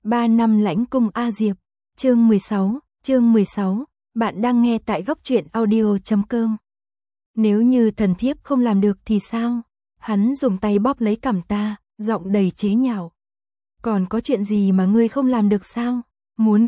3 năm lãnh cung A Diệp, chương 16, bạn đang nghe tại góc truyện audio.com. Nếu như thần thiếp không làm được thì sao? Hắn dùng tay bóp lấy cằm ta, giọng đầy chế nhạo. Còn có chuyện gì mà ngươi không làm được sao? Muốn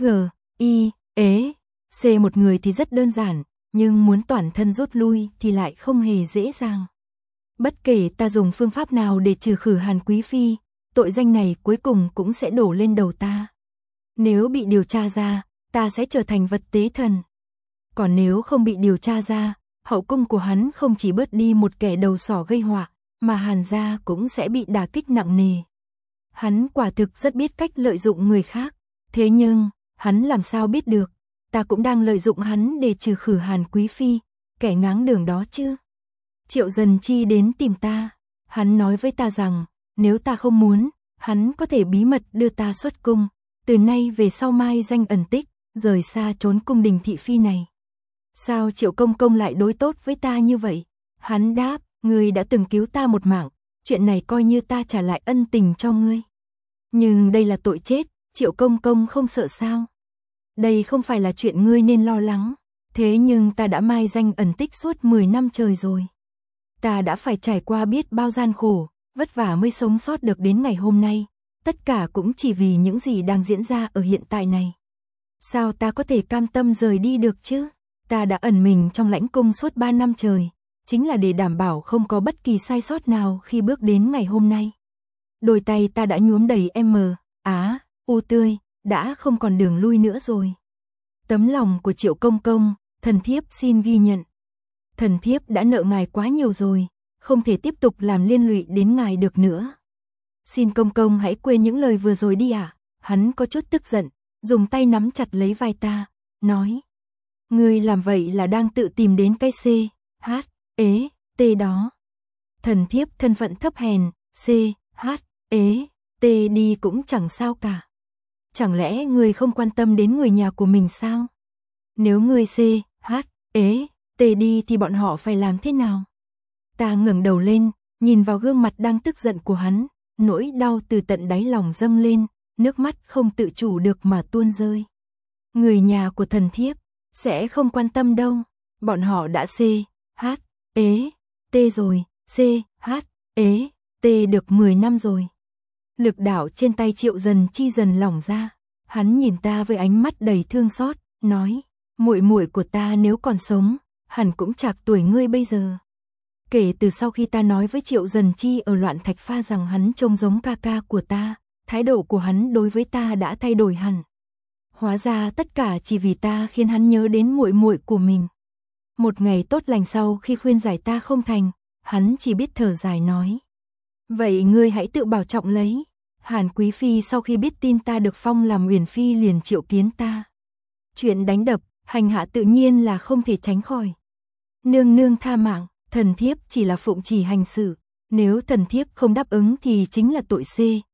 C một người thì rất đơn giản, nhưng muốn toàn thân rút lui thì lại không hề dễ dàng. Bất kể ta dùng phương pháp nào để trừ khử Hàn Quý Phi, tội danh này cuối cùng cũng sẽ đổ lên đầu ta. Nếu bị điều tra ra, ta sẽ trở thành vật tế thần. Còn nếu không bị điều tra ra, hậu cung của hắn không chỉ bớt đi một kẻ đầu sỏ gây họa, mà Hàn gia cũng sẽ bị đả kích nặng nề. Hắn quả thực rất biết cách lợi dụng người khác, thế nhưng, hắn làm sao biết được, ta cũng đang lợi dụng hắn để trừ khử Hàn Quý Phi, kẻ ngáng đường đó chứ. Triệu Dần Chi đến tìm ta, hắn nói với ta rằng, nếu ta không muốn, hắn có thể bí mật đưa ta xuất cung, từ nay về sau mai danh ẩn tích, rời xa trốn cung đình thị phi này. Sao Triệu Công Công lại đối tốt với ta như vậy? Hắn đáp, ngươi đã từng cứu ta một mạng, chuyện này coi như ta trả lại ân tình cho ngươi. Nhưng đây là tội chết, Triệu Công Công không sợ sao? Đây không phải là chuyện ngươi nên lo lắng, thế nhưng ta đã mai danh ẩn tích suốt 10 năm trời rồi. Ta đã phải trải qua biết bao gian khổ, vất vả mới sống sót được đến ngày hôm nay, tất cả cũng chỉ vì những gì đang diễn ra ở hiện tại này. Sao ta có thể cam tâm rời đi được chứ? Ta đã ẩn mình trong lãnh cung suốt 3 năm trời, chính là để đảm bảo không có bất kỳ sai sót nào khi bước đến ngày hôm nay. Đôi tay ta đã nhuốm đầy u tươi, đã không còn đường lui nữa rồi. Tấm lòng của Triệu Công Công, thần thiếp xin ghi nhận. Thần thiếp đã nợ ngài quá nhiều rồi, không thể tiếp tục làm liên lụy đến ngài được nữa. Xin Công Công hãy quên những lời vừa rồi đi ạ. Hắn có chút tức giận, dùng tay nắm chặt lấy vai ta, nói. Ngươi làm vậy là đang tự tìm đến cái T đó. Thần thiếp thân phận thấp hèn, T đi cũng chẳng sao cả. Chẳng lẽ ngươi không quan tâm đến người nhà của mình sao? Nếu ngươi T đi thì bọn họ phải làm thế nào? Ta ngẩng đầu lên, nhìn vào gương mặt đang tức giận của hắn, nỗi đau từ tận đáy lòng dâng lên, nước mắt không tự chủ được mà tuôn rơi. Người nhà của thần thiếp sẽ không quan tâm đâu, bọn họ đã T rồi, T được 10 năm rồi. Lực đạo trên tay Triệu Dần Chi dần lỏng ra, hắn nhìn ta với ánh mắt đầy thương xót, nói, muội muội của ta nếu còn sống, hẳn cũng chạc tuổi ngươi bây giờ. Kể từ sau khi ta nói với Triệu Dần Chi ở Loạn Thạch Pha rằng hắn trông giống ca ca của ta, thái độ của hắn đối với ta đã thay đổi hẳn. Hóa ra tất cả chỉ vì ta khiến hắn nhớ đến muội muội của mình. Một ngày tốt lành sau khi khuyên giải ta không thành, hắn chỉ biết thở dài nói. Vậy ngươi hãy tự bảo trọng lấy. Hàn Quý Phi sau khi biết tin ta được phong làm Uyển Phi liền triệu kiến ta. Chuyện đánh đập, hành hạ tự nhiên là không thể tránh khỏi. Nương nương tha mạng, thần thiếp chỉ là phụng chỉ hành sự. Nếu thần thiếp không đáp ứng thì chính là tội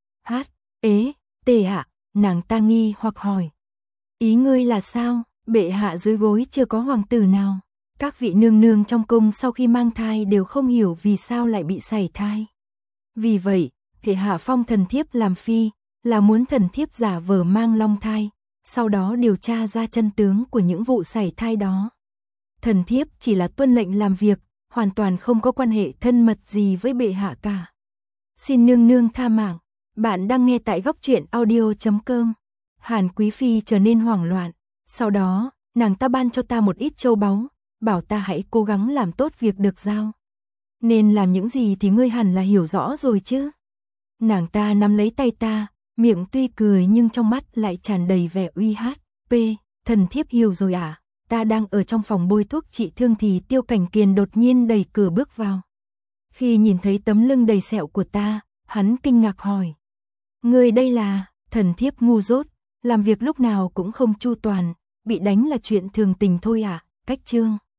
T ạ. Nàng ta nghi hoặc hỏi. Ý ngươi là sao? Bệ hạ dưới gối chưa có hoàng tử nào. Các vị nương nương trong cung sau khi mang thai đều không hiểu vì sao lại bị sảy thai. Vì vậy, bệ hạ phong thần thiếp làm phi, là muốn thần thiếp giả vờ mang long thai, sau đó điều tra ra chân tướng của những vụ sảy thai đó. Thần thiếp chỉ là tuân lệnh làm việc, hoàn toàn không có quan hệ thân mật gì với bệ hạ cả. Xin nương nương tha mạng. Bạn đang nghe tại góc truyện audio.com. Hàn Quý Phi trở nên hoảng loạn. Sau đó, nàng ta ban cho ta một ít châu báu, bảo ta hãy cố gắng làm tốt việc được giao. Nên làm những gì thì ngươi hẳn là hiểu rõ rồi chứ. Nàng ta nắm lấy tay ta, miệng tuy cười nhưng trong mắt lại tràn đầy vẻ uy hát. Thần thiếp hiểu rồi à? Ta đang ở trong phòng bôi thuốc trị thương thì Tiêu Cảnh Kiền đột nhiên đẩy cửa bước vào. Khi nhìn thấy tấm lưng đầy sẹo của ta, hắn kinh ngạc hỏi. Ngươi đây là? Thần thiếp ngu dốt, làm việc lúc nào cũng không chu toàn, bị đánh là chuyện thường tình thôi à? Cách chương.